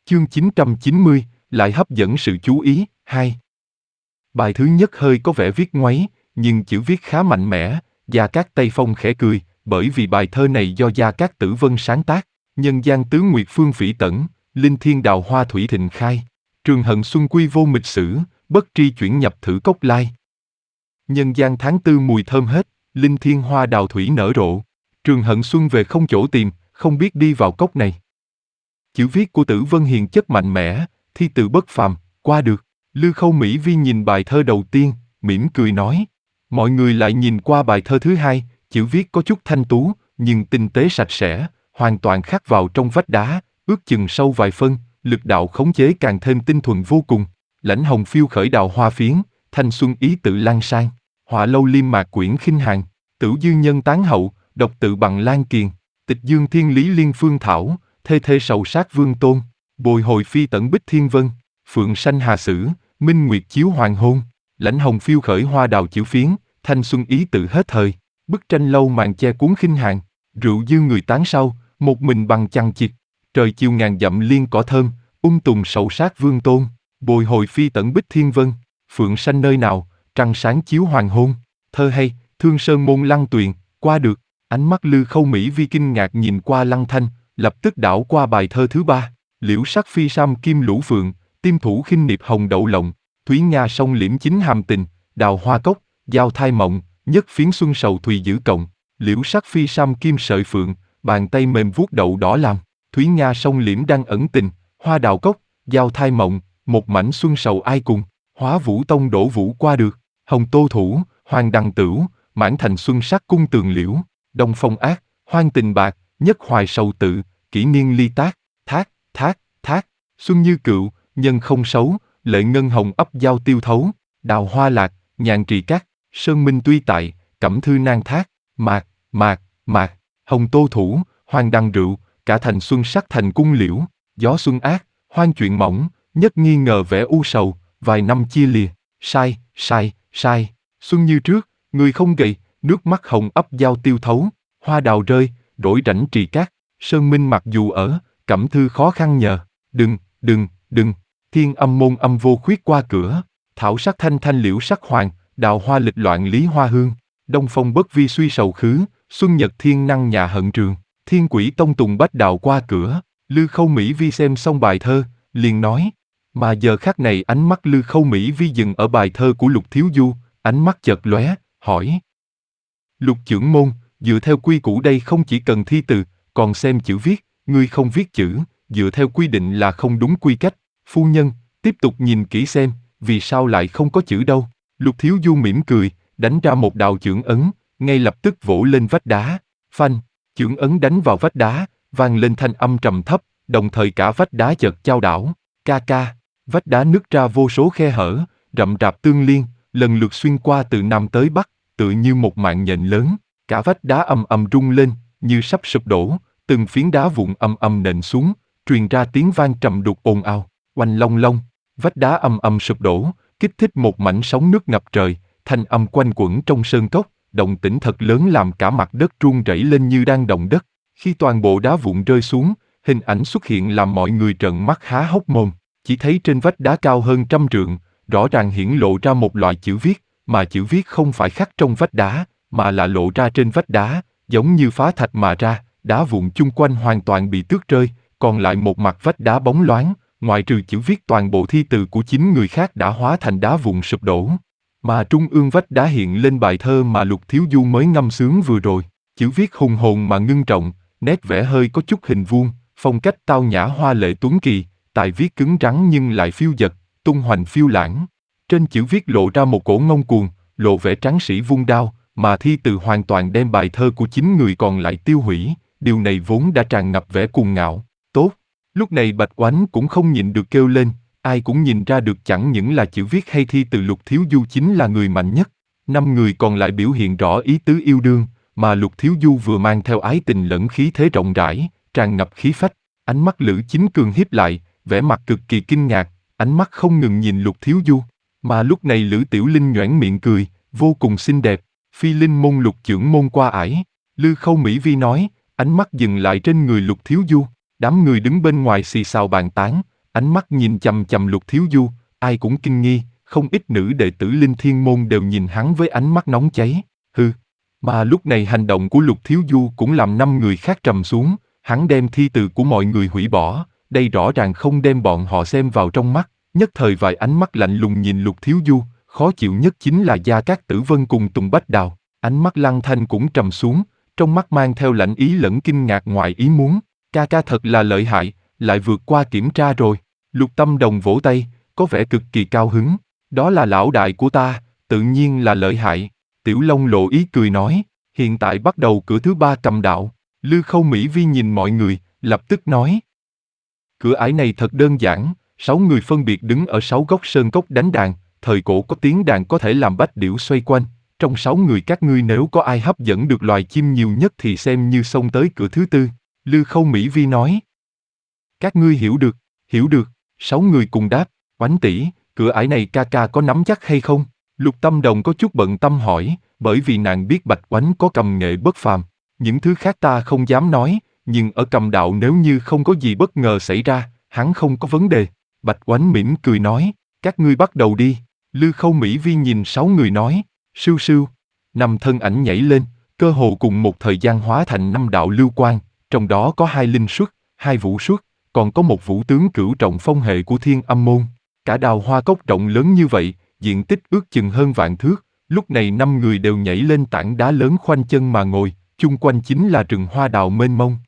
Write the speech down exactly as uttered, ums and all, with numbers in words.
Chương chín trăm chín mươi, lại hấp dẫn sự chú ý, hai. Bài thứ nhất hơi có vẻ viết ngoáy, nhưng chữ viết khá mạnh mẽ. Gia Cát Tây Phong khẽ cười, bởi vì bài thơ này do Gia Cát Tử Vân sáng tác. Nhân gian tứ nguyệt phương phỉ tẩn, linh thiên đào hoa thủy thịnh khai. Trường hận xuân quy vô mịch sử, bất tri chuyển nhập thử cốc lai. Nhân gian tháng tư mùi thơm hết, linh thiên hoa đào thủy nở rộ. Trường hận xuân về không chỗ tìm, không biết đi vào cốc này. Chữ viết của Tử Vân hiền chất mạnh mẽ, thi từ bất phàm, qua được. Lư Khâu Mỹ Vi nhìn bài thơ đầu tiên, mỉm cười nói. Mọi người lại nhìn qua bài thơ thứ hai, chữ viết có chút thanh tú, nhưng tinh tế sạch sẽ, hoàn toàn khắc vào trong vách đá, ước chừng sâu vài phân, lực đạo khống chế càng thêm tinh thuần vô cùng. Lãnh hồng phiêu khởi đào hoa phiến, thanh xuân ý tự lan sang. Họa lâu liêm mạc quyển khinh hàng, tửu dư nhân tán hậu, độc tự bằng lan kiền. Tịch dương thiên lý liên phương thảo, thê thê sầu sát vương tôn. Bồi hồi phi tẩn bích thiên vân, phượng sanh hà sử, minh nguyệt chiếu hoàng hôn. Lãnh hồng phiêu khởi hoa đào chiếu phiến, thanh xuân ý tự hết thời. Bức tranh lâu màn che cuốn khinh hàng, rượu dư người tán sau, một mình bằng chằng chịt. Trời chiều ngàn dặm liên cỏ thơm, ung tùng sầu sát vương tôn. Bồi hồi phi tẩn bích thiên vân, phượng sanh nơi nào, trăng sáng chiếu hoàng hôn. Thơ hay, thương sơn môn lăng tuyền, qua được. Ánh mắt Lư Khâu Mỹ Vi kinh ngạc nhìn qua Lăng Thanh, lập tức đảo qua bài thơ thứ ba. Liễu sắc phi sam kim lũ phượng, tim thủ khinh niệp hồng đậu lộng. Thúy nga sông liễm chính hàm tình, đào hoa cốc, giao thai mộng, nhất phiến xuân sầu thùy giữ cộng. Liễu sắc phi sam kim sợi phượng, bàn tay mềm vuốt đậu đỏ làm. Thúy nga sông liễm đang ẩn tình, hoa đào cốc, giao thai mộng, một mảnh xuân sầu ai cùng. Hóa vũ tông đổ vũ qua được, hồng tô thủ, hoàng đằng tửu, mãn thành xuân sắc cung tường liễu. Đông phong ác, hoang tình bạc, nhất hoài sầu tự, kỷ niên ly tác, thác, thác, thác. Xuân như cựu, nhân không xấu, lệ ngân hồng ấp giao tiêu thấu. Đào hoa lạc, nhàn trì cát, sơn minh tuy tại, cẩm thư nan thác. Mạc, mạc, mạc, hồng tô thủ, hoàng đằng rượu, cả thành xuân sắc thành cung liễu. Gió xuân ác, hoang chuyện mỏng, nhất nghi ngờ vẻ u sầu, vài năm chia lìa. Sai, sai, sai. Xuân như trước, người không gầy, nước mắt hồng ấp giao tiêu thấu. Hoa đào rơi, đổi rảnh trì cát. Sơn minh mặc dù ở, cẩm thư khó khăn nhờ. Đừng, đừng, đừng. Thiên âm môn âm vô khuyết qua cửa. Thảo sắc thanh thanh liễu sắc hoàng, đào hoa lịch loạn lý hoa hương. Đông phong bất vi suy sầu khứ, xuân nhật thiên năng nhà hận trường. Thiên quỷ tông tùng bách đào qua cửa. Lư Khâu Mỹ Vi xem xong bài thơ, liền nói. Mà giờ khắc này ánh mắt Lư Khâu Mỹ Vi dừng ở bài thơ của Lục Thiếu Du, ánh mắt chợt lóe, hỏi. Lục trưởng môn, dựa theo quy củ đây không chỉ cần thi từ, còn xem chữ viết, ngươi không viết chữ, dựa theo quy định là không đúng quy cách. Phu nhân, tiếp tục nhìn kỹ xem, vì sao lại không có chữ đâu. Lục Thiếu Du mỉm cười, đánh ra một đạo chưởng ấn, ngay lập tức vỗ lên vách đá. Phanh, chưởng ấn đánh vào vách đá, vang lên thanh âm trầm thấp, đồng thời cả vách đá chợt chao đảo. Ca ca, vách đá nứt ra vô số khe hở, rậm rạp tương liên, lần lượt xuyên qua từ nam tới bắc, tựa như một mạng nhện lớn. Cả vách đá ầm ầm rung lên, như sắp sụp đổ, từng phiến đá vụn ầm ầm nện xuống, truyền ra tiếng vang trầm đục ồn ào. Oanh long long, vách đá ầm ầm sụp đổ, kích thích một mảnh sóng nước ngập trời, thanh âm quanh quẩn trong sơn cốc, động tĩnh thật lớn làm cả mặt đất rung rẩy lên như đang động đất. Khi toàn bộ đá vụn rơi xuống, hình ảnh xuất hiện làm mọi người trợn mắt há hốc mồm. Chỉ thấy trên vách đá cao hơn trăm trượng, rõ ràng hiển lộ ra một loại chữ viết, mà chữ viết không phải khắc trong vách đá, mà là lộ ra trên vách đá, giống như phá thạch mà ra. Đá vụn chung quanh hoàn toàn bị tước rơi, còn lại một mặt vách đá bóng loáng, ngoại trừ chữ viết toàn bộ thi từ của chín người khác đã hóa thành đá vụn sụp đổ. Mà trung ương vách đá hiện lên bài thơ mà Lục Thiếu Du mới ngâm sướng vừa rồi, chữ viết hùng hồn mà ngưng trọng, nét vẽ hơi có chút hình vuông, phong cách tao nhã hoa lệ tuấn kỳ, tài viết cứng rắn nhưng lại phiêu dật, tung hoành phiêu lãng. Trên chữ viết lộ ra một cổ ngông cuồng, lộ vẻ tráng sĩ vung đao, mà thi từ hoàn toàn đem bài thơ của chín người còn lại tiêu hủy, điều này vốn đã tràn ngập vẻ cuồng ngạo. Tốt, lúc này Bạch Oánh cũng không nhịn được kêu lên, ai cũng nhìn ra được chẳng những là chữ viết hay thi từ Lục Thiếu Du chính là người mạnh nhất. Năm người còn lại biểu hiện rõ ý tứ yêu đương, mà Lục Thiếu Du vừa mang theo ái tình lẫn khí thế rộng rãi, tràn ngập khí phách. Ánh mắt Lữ Chính Cường hiếp lại, vẻ mặt cực kỳ kinh ngạc, ánh mắt không ngừng nhìn Lục Thiếu Du. Mà lúc này Lữ Tiểu Linh nhoẻn miệng cười, vô cùng xinh đẹp. Phi linh môn Lục trưởng môn qua ải. Lư Khâu Mỹ Vi nói, ánh mắt dừng lại trên người Lục Thiếu Du. Đám người đứng bên ngoài xì xào bàn tán, ánh mắt nhìn chằm chằm Lục Thiếu Du, ai cũng kinh nghi, không ít nữ đệ tử Linh Thiên Môn đều nhìn hắn với ánh mắt nóng cháy. Hừ. Mà lúc này hành động của Lục Thiếu Du cũng làm năm người khác trầm xuống, hắn đem thi từ của mọi người hủy bỏ, đây rõ ràng không đem bọn họ xem vào trong mắt, nhất thời vài ánh mắt lạnh lùng nhìn Lục Thiếu Du, khó chịu nhất chính là Gia Cát Tử Vân cùng Tùng Bách Đào, ánh mắt Lăng Thanh cũng trầm xuống, trong mắt mang theo lạnh ý lẫn kinh ngạc ngoài ý muốn, ca ca thật là lợi hại, lại vượt qua kiểm tra rồi. Lục Tâm Đồng vỗ tay, có vẻ cực kỳ cao hứng, đó là lão đại của ta, tự nhiên là lợi hại. Tiểu Long lộ ý cười nói, hiện tại bắt đầu cửa thứ ba cầm đạo. Lư Khâu Mỹ Vi nhìn mọi người, lập tức nói. Cửa ải này thật đơn giản, sáu người phân biệt đứng ở sáu góc sơn cốc đánh đàn, thời cổ có tiếng đàn có thể làm bách điểu xoay quanh. Trong sáu người các ngươi nếu có ai hấp dẫn được loài chim nhiều nhất thì xem như xông tới cửa thứ tư. Lư Khâu Mỹ Vi nói. Các ngươi hiểu được, hiểu được, sáu người cùng đáp, Oánh tỷ, cửa ải này ca ca có nắm chắc hay không? Lục Tâm Đồng có chút bận tâm hỏi, bởi vì nàng biết Bạch Oánh có cầm nghệ bất phàm. Những thứ khác ta không dám nói, nhưng ở cầm đạo nếu như không có gì bất ngờ xảy ra, hắn không có vấn đề. Bạch Oánh mỉm cười nói, các ngươi bắt đầu đi. Lư Khâu Mỹ Vi nhìn sáu người nói, sưu sưu. Năm thân ảnh nhảy lên, cơ hồ cùng một thời gian hóa thành năm đạo lưu quang, trong đó có hai linh xuất, hai vũ xuất, còn có một vũ tướng cửu trọng phong hệ của Thiên Âm Môn. Cả đào hoa cốc rộng lớn như vậy, diện tích ước chừng hơn vạn thước, lúc này năm người đều nhảy lên tảng đá lớn khoanh chân mà ngồi, chung quanh chính là rừng hoa đào mênh mông.